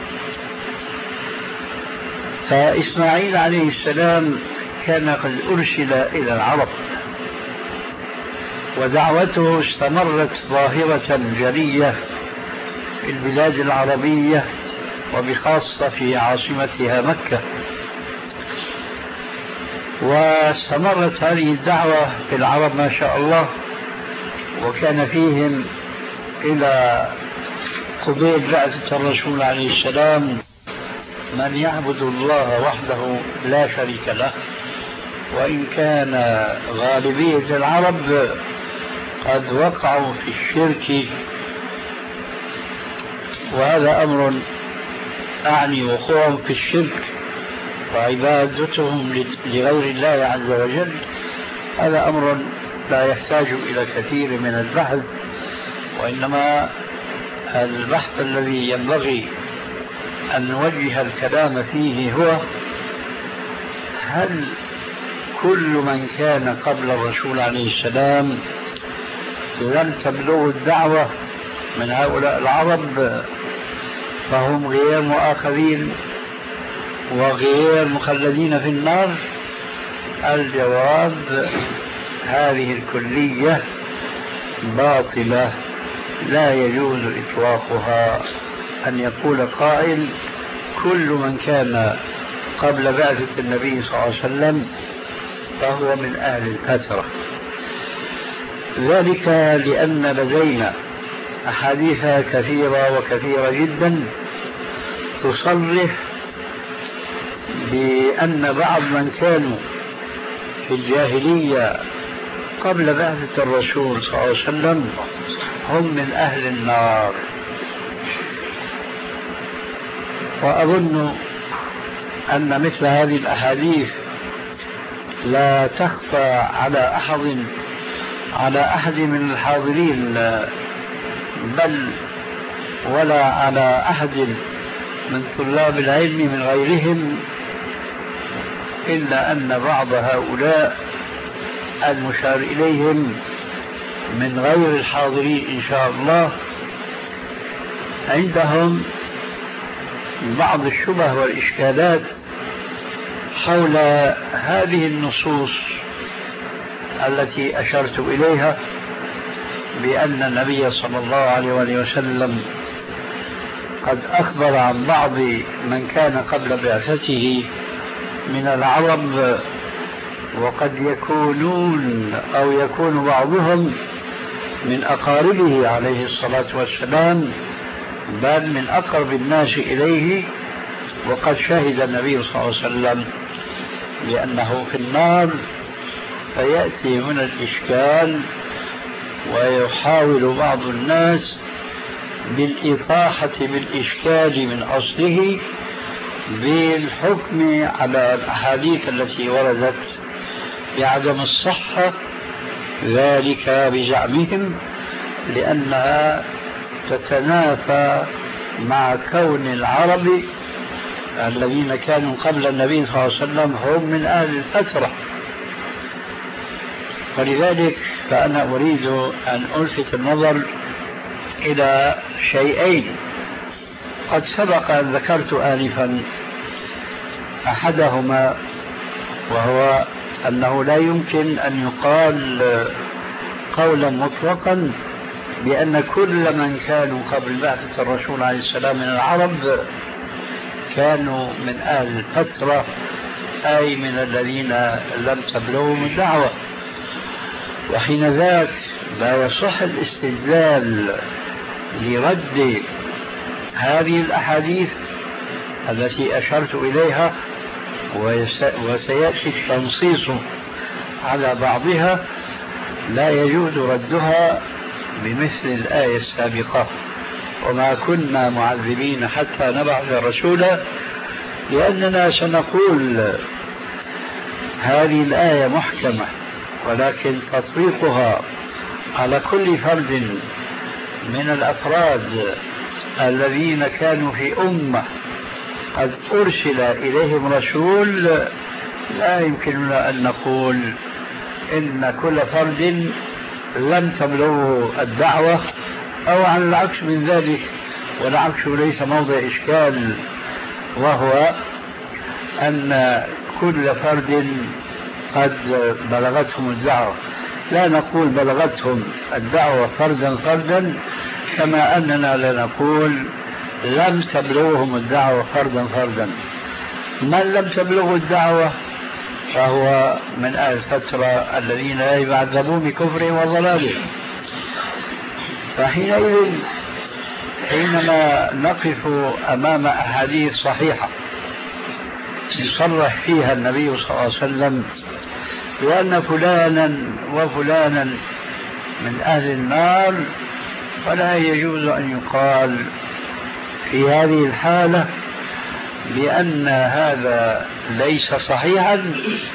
فإسماعيل عليه السلام كان قد أرسل إلى العرب، ودعوته استمرت ظاهرة جلية في البلاد العربية وبخاصة في عاصمتها مكة. واستمرت هذه الدعوة في العرب ما شاء الله، وكان فيهم إلى قبيل بعثة الرسول عليه السلام من يعبد الله وحده لا شريك له، وإن كان غالبية العرب قد وقعوا في الشرك، وهذا أمر أعني وقوعهم في الشرك وعبادتهم لغير الله عز وجل، هذا أمر لا يحتاج إلى كثير من البحث، وإنما البحث الذي ينبغي أن نوجه الكلام فيه هو: هل كل من كان قبل الرسول عليه السلام لم تبلغ الدعوة من هؤلاء العرب فهم غير مؤاخذين وغير مخلدين في النار؟ الجواب: هذه الكلية باطلة، لا يجوز إطلاقها أن يقول قائل كل من كان قبل بعثة النبي صلى الله عليه وسلم فهو من أهل الفترة. ذلك لأن لدينا أحاديث كثيرة وكثيرة جدا تصرح بأن بعض من كانوا في الجاهلية قبل بعثة الرسول صلى الله عليه وسلم هم من أهل النار. وأظن أن مثل هذه الأحاديث لا تخفى على أحد على أحد من الحاضرين، بل ولا على أحد من طلاب العلم من غيرهم، إلا أن بعض هؤلاء المشار إليهم من غير الحاضرين إن شاء الله عندهم بعض الشبه والإشكالات حول هذه النصوص التي أشرت إليها، بأن النبي صلى الله عليه وسلم قد أخبر عن بعض من كان قبل بعثته من العرب، وقد يكونون أو يكون بعضهم من أقاربه عليه الصلاة والسلام، بل من أقرب الناس إليه، وقد شهد النبي صلى الله عليه وسلم بأنه في النار. فيأتي هنا الإشكال، ويحاول بعض الناس بالإطاحة بالإشكال من أصله بالحكم على الأحاديث التي وردت بعدم الصحة، ذلك بزعمهم لأنها تتنافى مع كون العرب الذين كانوا قبل النبي صلى الله عليه وسلم هم من أهل الفترة. ولذلك فأنا أريد أن ألفت النظر إلى شيئين. قد سبق أن ذكرت آنفا أحدهما، وهو أنه لا يمكن أن يقال قولا مطلقا بأن كل من كانوا قبل بعثة الرسول عليه السلام من العرب كانوا من أهل الفترة، أي من الذين لم تبلغهم الدعوة. وحين ذاك لا يصح الاستدلال لرد هذه الأحاديث التي أشرت إليها، وسيأتي التنصيص على بعضها، لا يجوز ردها بمثل الآية السابقة: وما كنا معذبين حتى نبعث رسولا، لأننا سنقول هذه الآية محكمة، ولكن تطبيقها على كل فرد من الأفراد الذين كانوا في أمة قد أرسل إليهم رسول، لا يمكننا أن نقول إن كل فرد لم تبلغه الدعوة أو على العكس من ذلك. والعكس ليس موضع إشكال، وهو أن كل فرد قد بلغتهم الدعوة. لا نقول بلغتهم الدعوة فردا فردا، كما أننا لا نقول لم تبلغهم الدعوة فردا فردا. من لم تبلغه الدعوة فهو من أهل الفترة الذين لا يعذبون بكفرهم وضلالهم. فحينئذ حينما نقف أمام أحاديث صحيحة يصرح فيها النبي صلى الله عليه وسلم بأن فلانا وفلانا من أهل النار، فلا يجوز أن يقال في هذه الحالة بأن هذا ليس صحيحا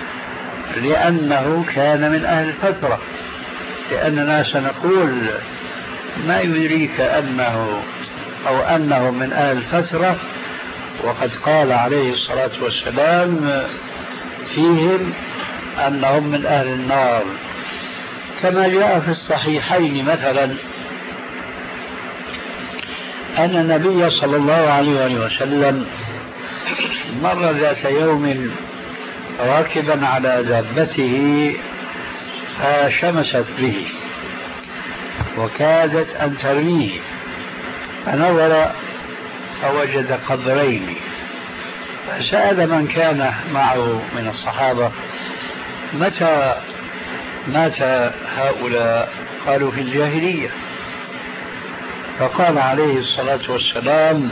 لأنه كان من أهل الفترة، لأننا سنقول ما يدريك أنه أو أنه من أهل الفترة، وقد قال عليه الصلاة والسلام فيهم أنهم من أهل النار، كما جاء في الصحيحين مثلا أن النبي صلى الله عليه وسلم مر ذات يوم راكبا على دابته فشمست به وكادت أن ترميه، فنظر فوجد قبرين، فسأل من كان معه من الصحابة: متى مات هؤلاء؟ قالوا: في الجاهلية. فقال عليه الصلاة والسلام: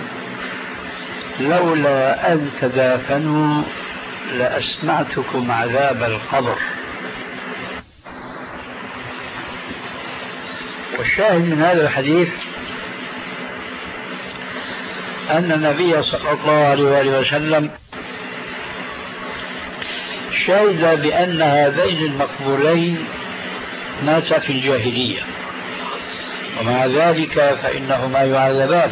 لولا أن تدافنوا لأسمعتكم عذاب القبر. والشاهد من هذا الحديث أن النبي صلى الله عليه وسلم شهد بأن هذين المقبورين ماتا في الجاهلية، ومع ذلك فإنهما يعذبان.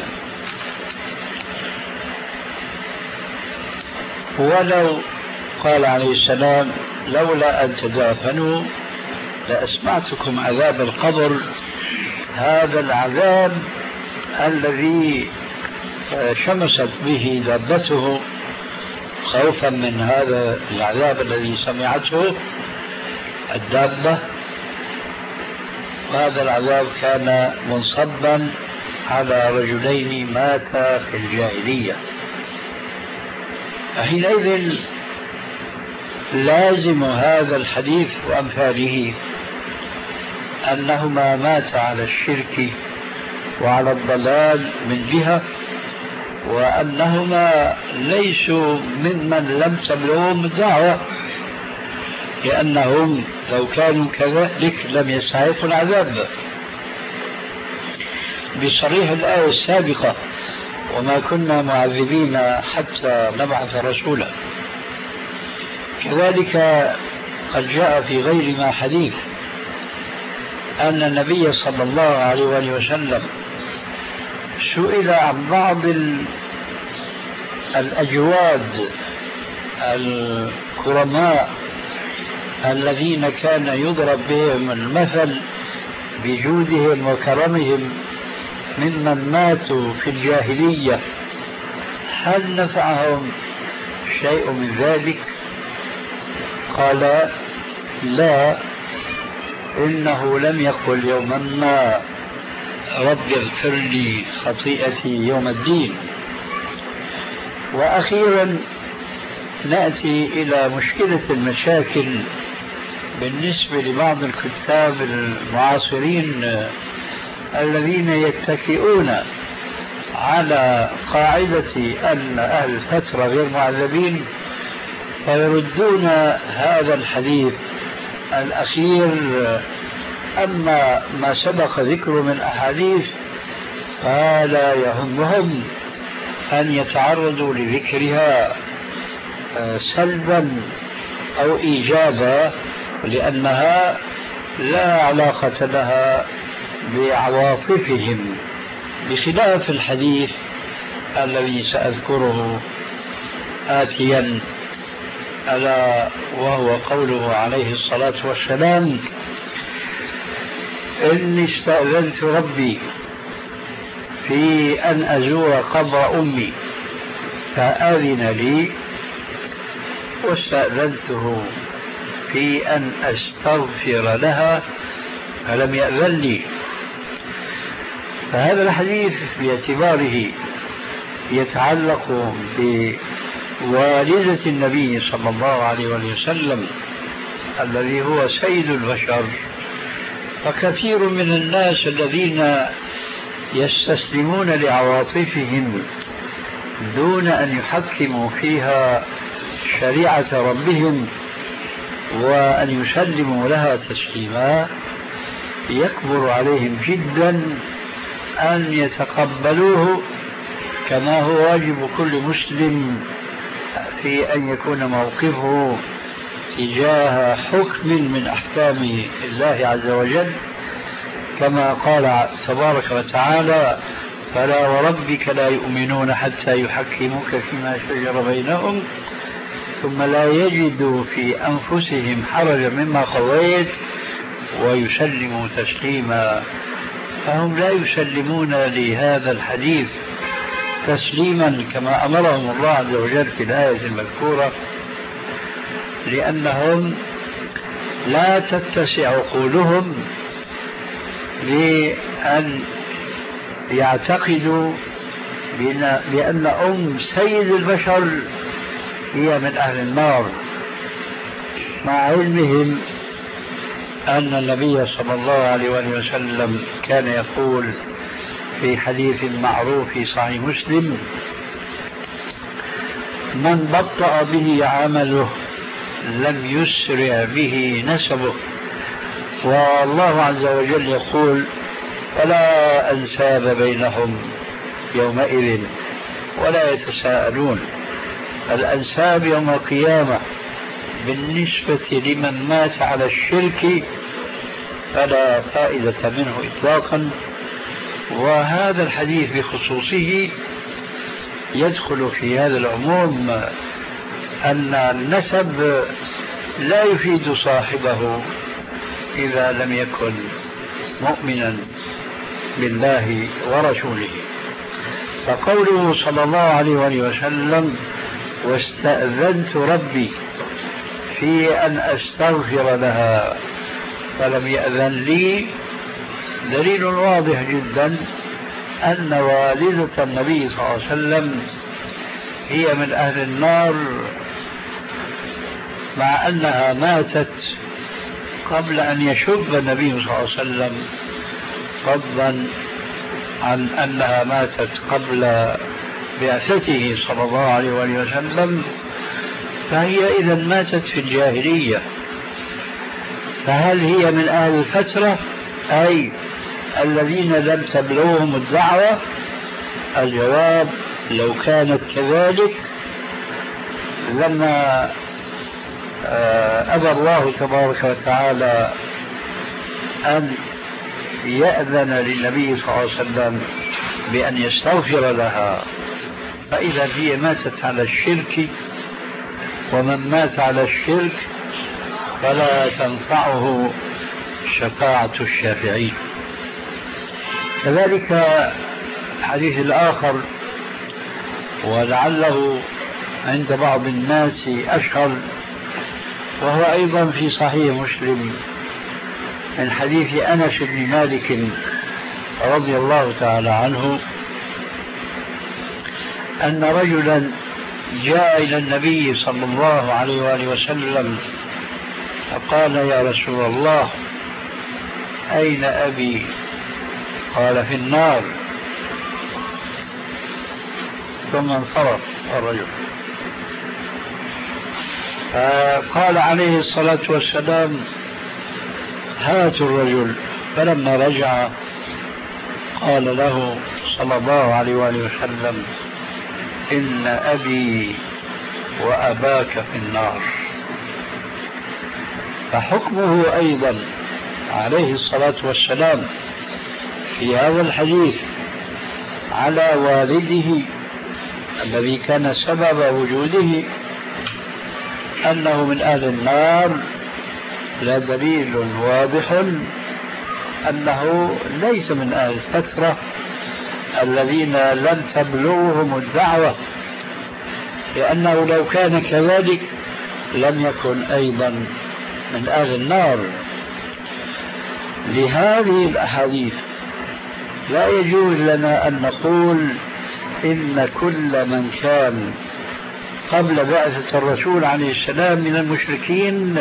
ولو قال عليه السلام: لولا أن تدافنوا لأسمعتكم عذاب القبر، هذا العذاب الذي شمست به دابته خوفا من هذا العذاب الذي سمعته الدابة، هذا العذاب كان منصبا على رجلين ماتا في الجاهلية. حينئذ لازم هذا الحديث وأمثاله أنهما ماتا على الشرك وعلى الضلال من جهة، وأنهما ليسوا ممن لم تبلغهم الدعوة، لأنهم لو كانوا كذلك لم يستحقوا العذاب بصريح الآية السابقة: وما كنا معذبين حتى نبعث رسولا. كذلك قد جاء في غير ما حديث أن النبي صلى الله عليه وسلم سئل عن بعض الأجواد الكرماء الذين كان يضرب بهم المثل بجودهم وكرمهم ممن ماتوا في الجاهلية هل نفعهم شيء من ذلك؟ قال لا، إنه لم يقل يوما ما رب اغفر لي خطيئتي يوم الدين. وأخيرا نأتي إلى مشكلة المشاكل بالنسبة لبعض الكتاب المعاصرين الذين يتكئون على قاعدة أن أهل الفترة غير معذبين، فيردون هذا الحديث الأخير. أما ما سبق ذكره من أحاديث فلا يهمهم أن يتعرضوا لذكرها سلبا أو إيجابا، لأنها لا علاقة لها بعواطفهم، بخلاف الحديث الذي سأذكره آتيا، ألا وهو قوله عليه الصلاة والسلام: إني استأذنت ربي في أن أزور قبر أمي فأذن لي، واستأذنته في أن أستغفر لها فلم يأذن لي. فهذا الحديث باعتباره يتعلق بوالدة النبي صلى الله عليه وسلم الذي هو سيد البشر، فكثير من الناس الذين يستسلمون لعواطفهم دون أن يحكموا فيها شريعة ربهم وأن يسلموا لها تسليما، يكبر عليهم جدا أن يتقبلوه كما هو واجب كل مسلم في أن يكون موقفه تجاه حكم من أحكام الله عز وجل، كما قال تبارك وتعالى: فلا وربك لا يؤمنون حتى يحكموك فيما شجر بينهم ثم لا يجدوا في أنفسهم حرجا مما قضيت ويسلموا تسليما. فهم لا يسلمون لهذا الحديث تسليما كما أمرهم الله عز وجل في الآية المذكورة، لأنهم لا تتسع عقولهم لأن يعتقدوا بأن أم سيد البشر هي من أهل النار، مع علمهم أن النبي صلى الله عليه وسلم كان يقول في حديث معروف في صحيح مسلم: من بطأ به عمله لم يسرع به نسبه. والله عز وجل يقول: ولا أنساب بينهم يومئذ ولا يتساءلون. الأنساب يوم القيامة بالنسبة لمن مات على الشرك فلا فائدة منه إطلاقا. وهذا الحديث بخصوصه يدخل في هذا العموم، أن النسب لا يفيد صاحبه إذا لم يكن مؤمنا بالله ورسوله. فقوله صلى الله عليه وسلم: واستأذنت ربي في أن أستغفر لها فلم يأذن لي، دليل واضح جدا أن والدة النبي صلى الله عليه وسلم هي من أهل النار، مع أنها ماتت قبل أن يشب النبي صلى الله عليه وسلم، فضلا عن أنها ماتت قبل بعثته صلى الله عليه وسلم، فهي إذا ماتت في الجاهلية. فهل هي من أهل الفترة أي الذين لم تبلغهم الدعوة؟ الجواب: لو كانت كذلك لما أبى الله تبارك وتعالى أن يأذن للنبي صلى الله عليه وسلم بأن يستغفر لها. فإذا هي ماتت على الشرك، ومن مات على الشرك فلا تنفعه شفاعة الشافعين. كذلك الحديث الآخر ولعله عند بعض الناس أشهر، وهو أيضا في صحيح مسلم من حديث أنس بن مالك رضي الله تعالى عنه أن رجلا جاء إلى النبي صلى الله عليه وآله وسلم فقال: يا رسول الله، أين أبي؟ قال: في النار. ثم انصرف الرجل. فقال عليه الصلاة والسلام: هاتوا الرجل. فلما رجع قال له صلى الله عليه وآله وسلم: إن أبي وأباك في النار. فحكمه أيضا عليه الصلاة والسلام في هذا الحديث على والده الذي كان سبب وجوده أنه من أهل النار لا دليل واضح أنه ليس من أهل الفترة الذين لم تبلغهم الدعوة، لأنه لو كان كذلك لم يكن أيضا من أهل النار. لهذه الأحاديث لا يجوز لنا أن نقول إن كل من كان قبل بعثة الرسول عليه السلام من المشركين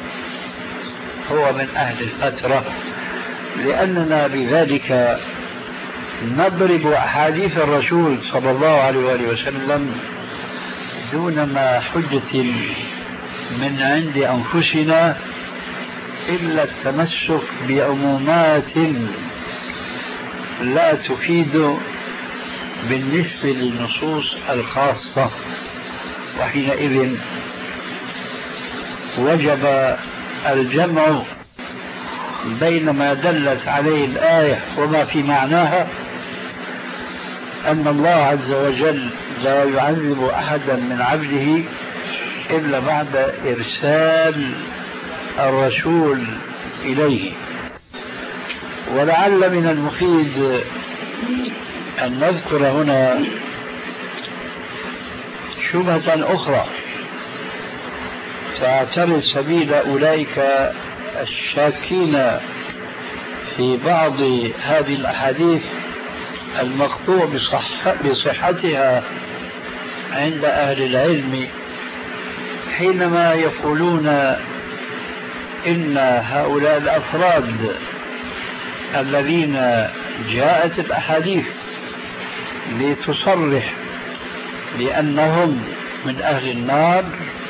هو من أهل الفترة، لأننا بذلك نضرب أحاديث الرسول صلى الله عليه وآله وسلم دون ما حجة من عند أنفسنا إلا التمسك بعمومات لا تفيد بالنسبة للنصوص الخاصة، وحينئذ وجب الجمع بين ما دلت عليه الآية وما في معناها، أن الله عز وجل لا يعذب أحدا من عبده إلا بعد إرسال الرسول إليه. ولعل من المفيد أن نذكر هنا شبهة أخرى تعترض سبيل أولئك الشاكين في بعض هذه الأحاديث المقطوع بصح بصحتها عند أهل العلم، حينما يقولون إن هؤلاء الأفراد الذين جاءت الأحاديث لتصرح بأنهم من أهل النار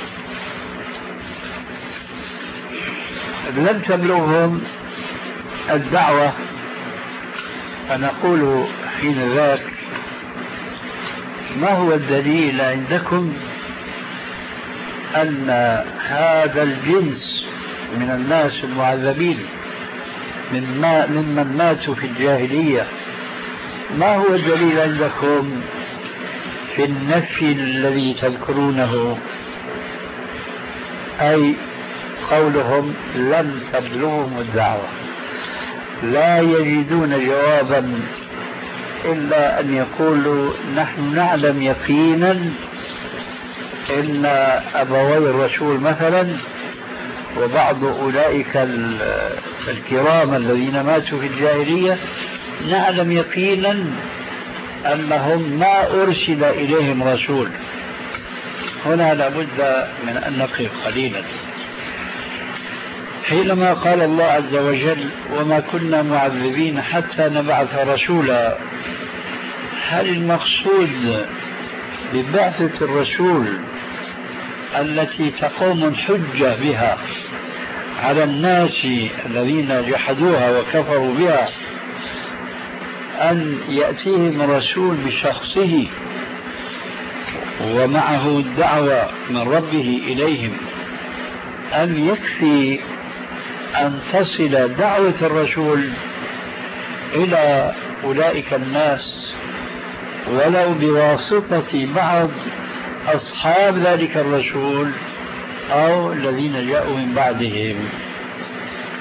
لم تبلغهم الدعوة، فنقول حين ذاك: ما هو الدليل عندكم أن هذا الجنس من الناس المعذبين ممن ماتوا في الجاهلية، ما هو الدليل عندكم في النفي الذي تذكرونه، أي قولهم لم تبلغهم الدعوة؟ لا يجدون جوابا إلا أن يقولوا: نحن نعلم يقينا إن أبوي الرسول مثلا وبعض أولئك الكرام الذين ماتوا في الجاهلية نعلم يقينا أنهم ما أرسل إليهم رسول. هنا لابد من أن نقف قليلا. حينما قال الله عز وجل: وما كنا معذبين حتى نبعث رسولا، هل المقصود ببعثة الرسول التي تقوم الحجة بها على الناس الذين جحدوها وكفروا بها أن يأتيهم رسول بشخصه ومعه الدعوة من ربه إليهم، أم يكفي أن تصل دعوة الرسول إلى أولئك الناس ولو بواسطة بعض أصحاب ذلك الرسول أو الذين جاءوا من بعدهم؟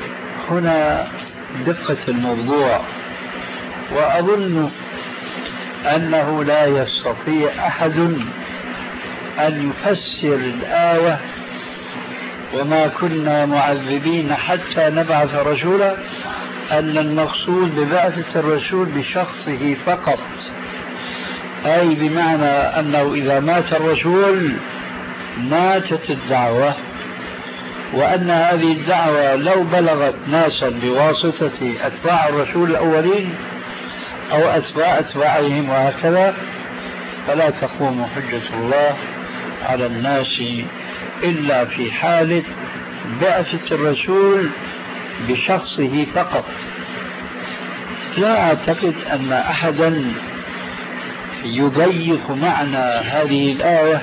هنا دقة الموضوع. وأظن أنه لا يستطيع أحد أن يفسر الآية وما كنا معذبين حتى نبعث رسولا أن المقصود ببعثة الرسول بشخصه فقط، أي بمعنى أنه إذا مات الرسول ماتت الدعوة، وأن هذه الدعوة لو بلغت ناسا بواسطة أتباع الرسول الأولين أو أتباع أتباعهم وهكذا فلا تقوم حجة الله على الناس إلا في حالة بعثة الرسول بشخصه فقط. لا أعتقد أن أحدا يضيق معنى هذه الآية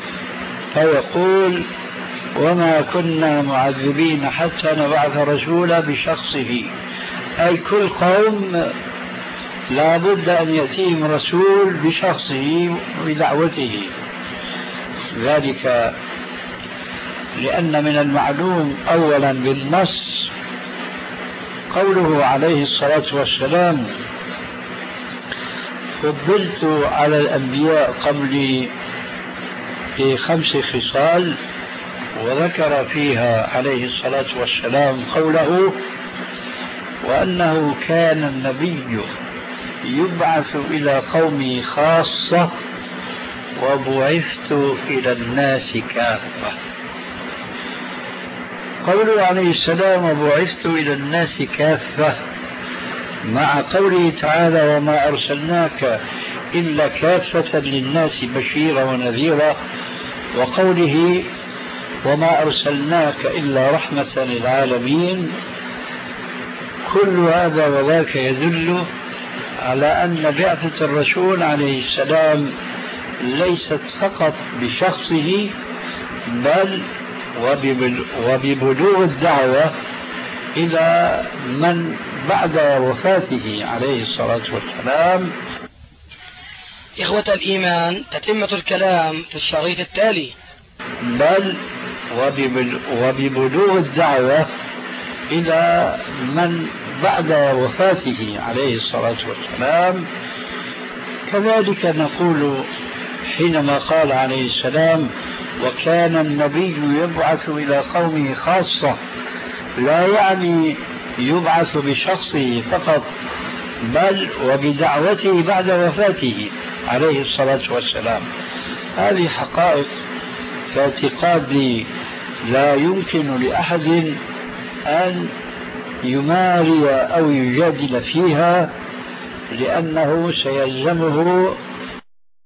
فيقول وما كنا معذبين حتى نبعث رسولا بشخصه، أي كل قوم لا بد أن يأتيهم رسول بشخصه بدعوته. ذلك لأن من المعلوم أولا بالنص قوله عليه الصلاة والسلام فضلت على الأنبياء قبلي في خمس خصال، وذكر فيها عليه الصلاة والسلام قوله وأنه كان النبي يبعث إلى قومه خاصة وبعثت إلى الناس كافة. قوله عليه السلام وبعثت إلى الناس كافة مع قوله تعالى وما أرسلناك إلا كافة للناس بشيرا ونذيرا، وقوله وما أرسلناك إلا رحمة للعالمين، كل هذا وذاك يدل على أن بعثة الرسول عليه السلام ليست فقط بشخصه بل وببلوغ الدعوة إلى من بعد وفاته عليه الصلاة والسلام. إخوة الإيمان، تتمة الكلام في الشريط التالي. بل وببلوغ الدعوة إلى من بعد وفاته عليه الصلاة والسلام. كذلك نقول حينما قال عليه السلام وكان النبي يبعث إلى قومه خاصة، لا يعني يبعث بشخصه فقط بل وبدعوته بعد وفاته عليه الصلاة والسلام. هذه حقائق في اعتقادي لا يمكن لأحد أن يماري أو يجادل فيها، لأنه سيلزمه